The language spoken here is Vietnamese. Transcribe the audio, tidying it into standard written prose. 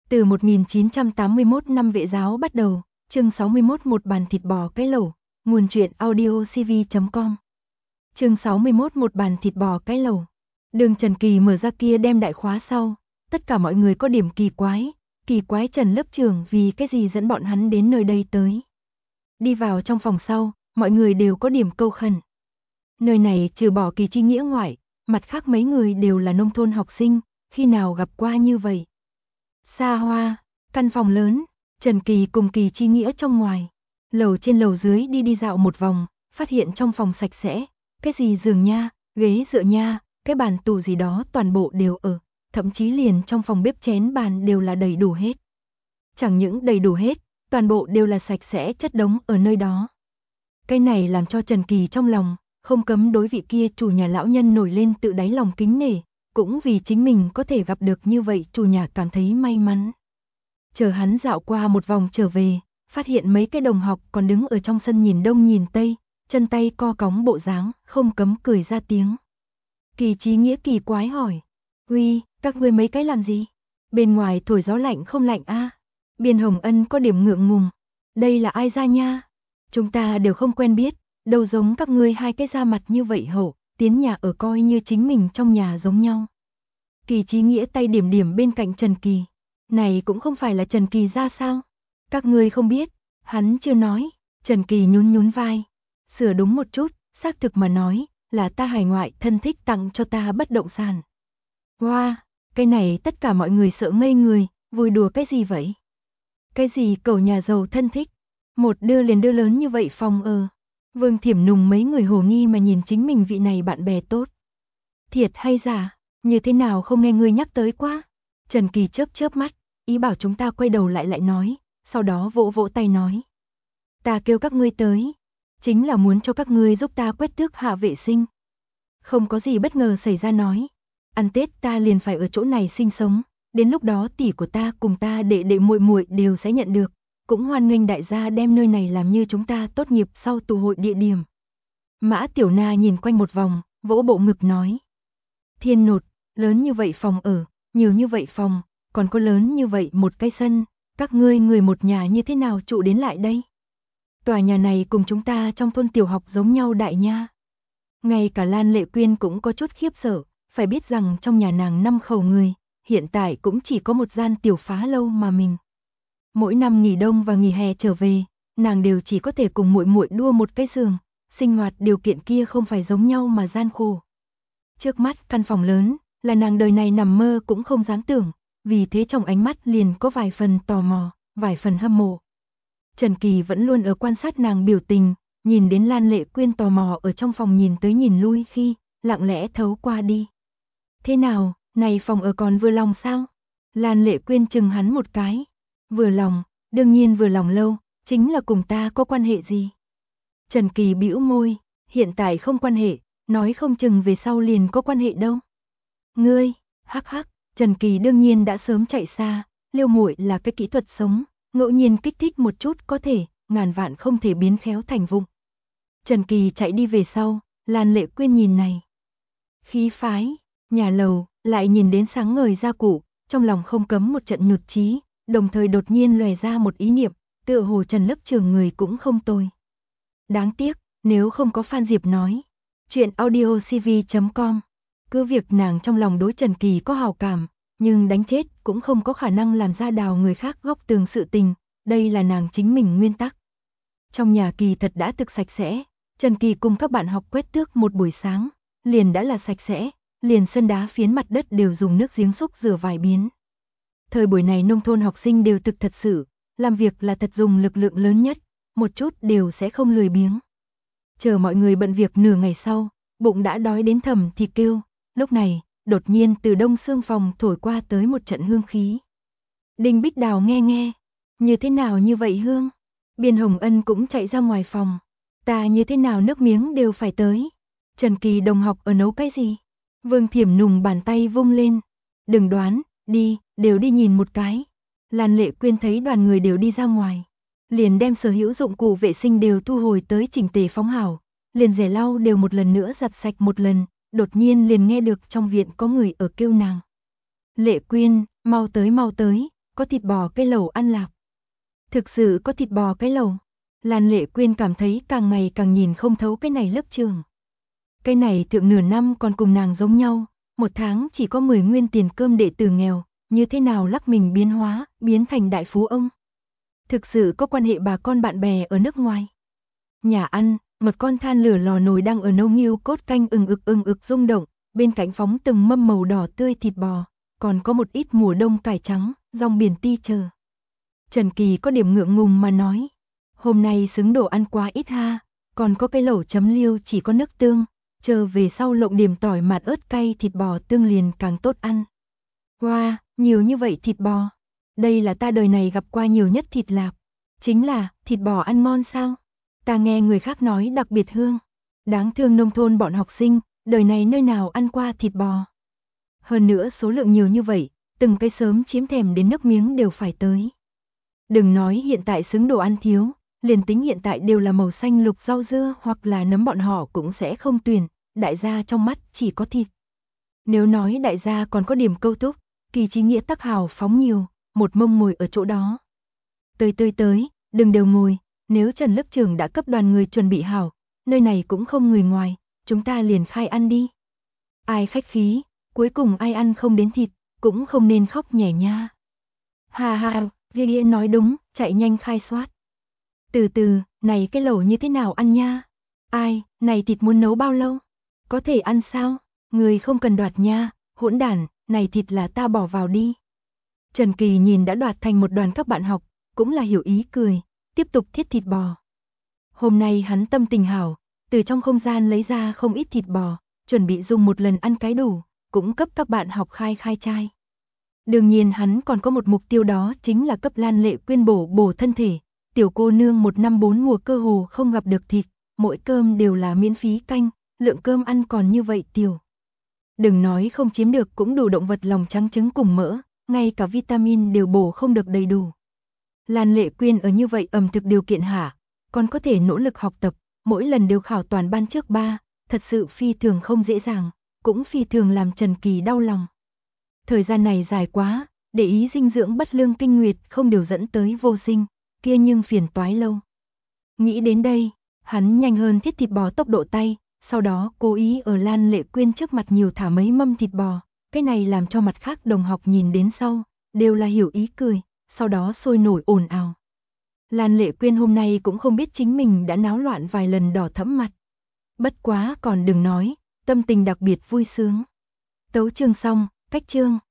Từ 1981 năm vệ giáo bắt đầu, chương 61 một bàn thịt bò cái lẩu, nguồn truyện audiocv.com. Chương 61 một bàn thịt bò cái lẩu. Đường Trần Kỳ mở ra kia đem đại khóa sau, tất cả mọi người có điểm kỳ quái Trần lớp trưởng vì cái gì dẫn bọn hắn đến nơi đây tới. Đi vào trong phòng sau, mọi người đều có điểm câu khẩn. Nơi này trừ bỏ Kỳ Chi Nghĩa ngoại, mặt khác mấy người đều là nông thôn học sinh, khi nào gặp qua như vậy. Xa hoa, căn phòng lớn, Trần Kỳ cùng Kỳ Chi Nghĩa trong ngoài, lầu trên lầu dưới đi dạo một vòng, phát hiện trong phòng sạch sẽ, cái gì giường nha, ghế dựa nha, cái bàn tủ gì đó toàn bộ đều ở, thậm chí liền trong phòng bếp chén bàn đều là đầy đủ hết. Chẳng những đầy đủ hết, toàn bộ đều là sạch sẽ chất đống ở nơi đó. Cái này làm cho Trần Kỳ trong lòng không cấm đối vị kia chủ nhà lão nhân nổi lên tự đáy lòng kính nể, cũng vì chính mình có thể gặp được như vậy chủ nhà cảm thấy may mắn. Chờ hắn dạo qua một vòng trở về, phát hiện mấy cái đồng học còn đứng ở trong sân nhìn đông nhìn tây, chân tay co cóng bộ dáng, không cấm cười ra tiếng. Kỳ Chí Nghĩa kỳ quái hỏi, "Uy, các ngươi mấy cái làm gì? Bên ngoài thổi gió lạnh không lạnh a?" Biên Hồng Ân có điểm ngượng ngùng, "Đây là ai ra nha? Chúng ta đều không quen biết, đâu giống các ngươi hai cái da mặt như vậy hổ, tiến nhà ở coi như chính mình trong nhà giống nhau." Kỳ Chí Nghĩa tay điểm điểm bên cạnh Trần Kỳ, "Này cũng không phải là Trần Kỳ ra sao? Các ngươi không biết?" Hắn chưa nói, Trần Kỳ nhún vai, "Sửa đúng một chút, xác thực mà nói, là ta hải ngoại thân thích tặng cho ta bất động sản." Wow, cái này tất cả mọi người sợ ngây người, vui đùa cái gì vậy? Cái gì cẩu nhà giàu thân thích? Một đưa liền đưa lớn như vậy phòng ở. Vương Thiểm Nùng mấy người hồ nghi mà nhìn chính mình vị này bạn bè tốt. Thiệt hay giả, như thế nào không nghe ngươi nhắc tới quá? Trần Kỳ chớp mắt, ý bảo chúng ta quay đầu lại nói, sau đó vỗ tay nói. Ta kêu các ngươi tới, chính là muốn cho các ngươi giúp ta quét tước hạ vệ sinh. Không có gì bất ngờ xảy ra nói. Ăn Tết ta liền phải ở chỗ này sinh sống, đến lúc đó tỷ của ta cùng ta đệ muội muội đều sẽ nhận được, cũng hoan nghênh đại gia đem nơi này làm như chúng ta tốt nghiệp sau tụ hội địa điểm. Mã Tiểu Na nhìn quanh một vòng, vỗ bộ ngực nói. Thiên nột, lớn như vậy phòng ở, nhiều như vậy phòng, còn có lớn như vậy một cái sân, các ngươi người một nhà như thế nào trụ đến lại đây? Tòa nhà này cùng chúng ta trong thôn tiểu học giống nhau đại nha. Ngay cả Lan Lệ Quyên cũng có chút khiếp sợ, phải biết rằng trong nhà nàng 5 khẩu người, hiện tại cũng chỉ có một gian tiểu phá lâu mà mình. Mỗi năm nghỉ đông và nghỉ hè trở về, nàng đều chỉ có thể cùng muội muội đua một cái giường, sinh hoạt điều kiện kia không phải giống nhau mà gian khổ. Trước mắt căn phòng lớn, là nàng đời này nằm mơ cũng không dám tưởng, vì thế trong ánh mắt liền có vài phần tò mò, vài phần hâm mộ. Trần Kỳ vẫn luôn ở quan sát nàng biểu tình, nhìn đến Lan Lệ Quyên tò mò ở trong phòng nhìn tới nhìn lui khi, lặng lẽ thấu qua đi. Thế nào, này phòng ở còn vừa lòng sao? Lan Lệ Quyên chừng hắn một cái. Vừa lòng, đương nhiên vừa lòng lâu, chính là cùng ta có quan hệ gì? Trần Kỳ bĩu môi, hiện tại không quan hệ, nói không chừng về sau liền có quan hệ đâu. Ngươi, hắc hắc, Trần Kỳ đương nhiên đã sớm chạy xa, Liêu muội là cái kỹ thuật sống, ngẫu nhiên kích thích một chút có thể, ngàn vạn không thể biến khéo thành vụng. Trần Kỳ chạy đi về sau, Lan Lệ Quyên nhìn này. Khí phái, nhà lầu, lại nhìn đến sáng ngời gia cụ, trong lòng không cấm một trận nhụt chí, đồng thời đột nhiên lòe ra một ý niệm, tựa hồ Trần lớp trưởng người cũng không tồi. Đáng tiếc, nếu không có Phan Diệp nói. Chuyện audiocv.com. Cứ việc nàng trong lòng đối Trần Kỳ có hào cảm, nhưng đánh chết cũng không có khả năng làm ra đào người khác góc tường sự tình, đây là nàng chính mình nguyên tắc. Trong nhà Kỳ thật đã thực sạch sẽ, Trần Kỳ cùng các bạn học quét tước một buổi sáng, liền đã là sạch sẽ, liền sân đá phiến mặt đất đều dùng nước giếng xúc rửa vài biến. Thời buổi này nông thôn học sinh đều thực thật sự, làm việc là thật dùng lực lượng lớn nhất, một chút đều sẽ không lười biếng. Chờ mọi người bận việc nửa ngày sau, bụng đã đói đến thầm thì kêu, lúc này, đột nhiên từ đông xương phòng thổi qua tới một trận hương khí. Đinh Bích Đào nghe, như thế nào như vậy hương? Biên Hồng Ân cũng chạy ra ngoài phòng, ta như thế nào nước miếng đều phải tới. Trần Kỳ đồng học ở nấu cái gì? Vương Thiểm Nùng bàn tay vung lên, đừng đoán, đi, đều đi nhìn một cái. Lan Lệ Quyên thấy đoàn người đều đi ra ngoài, liền đem sở hữu dụng cụ vệ sinh đều thu hồi tới chỉnh tề phóng hảo, liền rẻ lau đều một lần nữa giặt sạch một lần, đột nhiên liền nghe được trong viện có người ở kêu nàng. Lệ Quyên, mau tới, có thịt bò cái lẩu ăn lạp. Thực sự có thịt bò cái lẩu. Lan Lệ Quyên cảm thấy càng ngày càng nhìn không thấu cái này lớp trường. Cái này thượng nửa năm còn cùng nàng giống nhau, một tháng chỉ có 10 nguyên tiền cơm đệ tử nghèo, như thế nào lắc mình biến hóa, biến thành đại phú ông. Thực sự có quan hệ bà con bạn bè ở nước ngoài. Nhà ăn, một con than lửa lò nồi đang ở nấu nghêu cốt canh ừng ực rung động, bên cạnh phóng từng mâm màu đỏ tươi thịt bò, còn có một ít mùa đông cải trắng, rong biển ti chờ. Trần Kỳ có điểm ngượng ngùng mà nói, hôm nay xứng đồ ăn quá ít ha, còn có cái lẩu chấm liêu chỉ có nước tương, chờ về sau lộng điểm tỏi mạt ớt cay thịt bò tương liền càng tốt ăn. Wow, nhiều như vậy thịt bò, đây là ta đời này gặp qua nhiều nhất thịt lạp, chính là thịt bò ăn ngon sao? Ta nghe người khác nói đặc biệt hương, đáng thương nông thôn bọn học sinh, đời này nơi nào ăn qua thịt bò. Hơn nữa số lượng nhiều như vậy, từng cái sớm chiếm thèm đến nước miếng đều phải tới. Đừng nói hiện tại xứng đồ ăn thiếu, liền tính hiện tại đều là màu xanh lục rau dưa hoặc là nấm bọn họ cũng sẽ không tuyển, đại gia trong mắt chỉ có thịt. Nếu nói đại gia còn có điểm câu thúc, Kỳ Chí Nghĩa tắc hào phóng nhiều, một mông ngồi ở chỗ đó. Tới, đừng đều ngồi, nếu Trần lớp trưởng đã cấp đoàn người chuẩn bị hảo, nơi này cũng không người ngoài, chúng ta liền khai ăn đi. Ai khách khí, cuối cùng ai ăn không đến thịt, cũng không nên khóc nhè nha. Ha, Ghi nói đúng, chạy nhanh khai soát. Từ, này cái lẩu như thế nào ăn nha? Ai, này thịt muốn nấu bao lâu? Có thể ăn sao? Người không cần đoạt nha, hỗn đản, này thịt là ta bỏ vào đi. Trần Kỳ nhìn đã đoạt thành một đoàn các bạn học, cũng là hiểu ý cười, tiếp tục thiết thịt bò. Hôm nay hắn tâm tình hảo, từ trong không gian lấy ra không ít thịt bò, chuẩn bị dùng một lần ăn cái đủ, cũng cấp các bạn học khai trai. Đương nhiên hắn còn có một mục tiêu đó chính là cấp Lan Lệ Quyên bổ thân thể. Tiểu cô nương 1 năm 4 mùa cơ hồ không gặp được thịt, mỗi cơm đều là miễn phí canh, lượng cơm ăn còn như vậy tiểu. Đừng nói không chiếm được cũng đủ động vật lòng trắng trứng cùng mỡ, ngay cả vitamin đều bổ không được đầy đủ. Lan Lệ Quyên ở như vậy ẩm thực điều kiện hạ, còn có thể nỗ lực học tập, mỗi lần đều khảo toàn ban trước 3, thật sự phi thường không dễ dàng, cũng phi thường làm Trần Kỳ đau lòng. Thời gian này dài quá, để ý dinh dưỡng bất lương kinh nguyệt không đều dẫn tới vô sinh, kia nhưng phiền toái lâu. Nghĩ đến đây, hắn nhanh hơn thiết thịt bò tốc độ tay, sau đó cố ý ở Lan Lệ Quyên trước mặt nhiều thả mấy mâm thịt bò, cái này làm cho mặt khác đồng học nhìn đến sau, đều là hiểu ý cười, sau đó sôi nổi ồn ào. Lan Lệ Quyên hôm nay cũng không biết chính mình đã náo loạn vài lần đỏ thẫm mặt. Bất quá còn đừng nói, tâm tình đặc biệt vui sướng. Tấu chương xong, cách chương.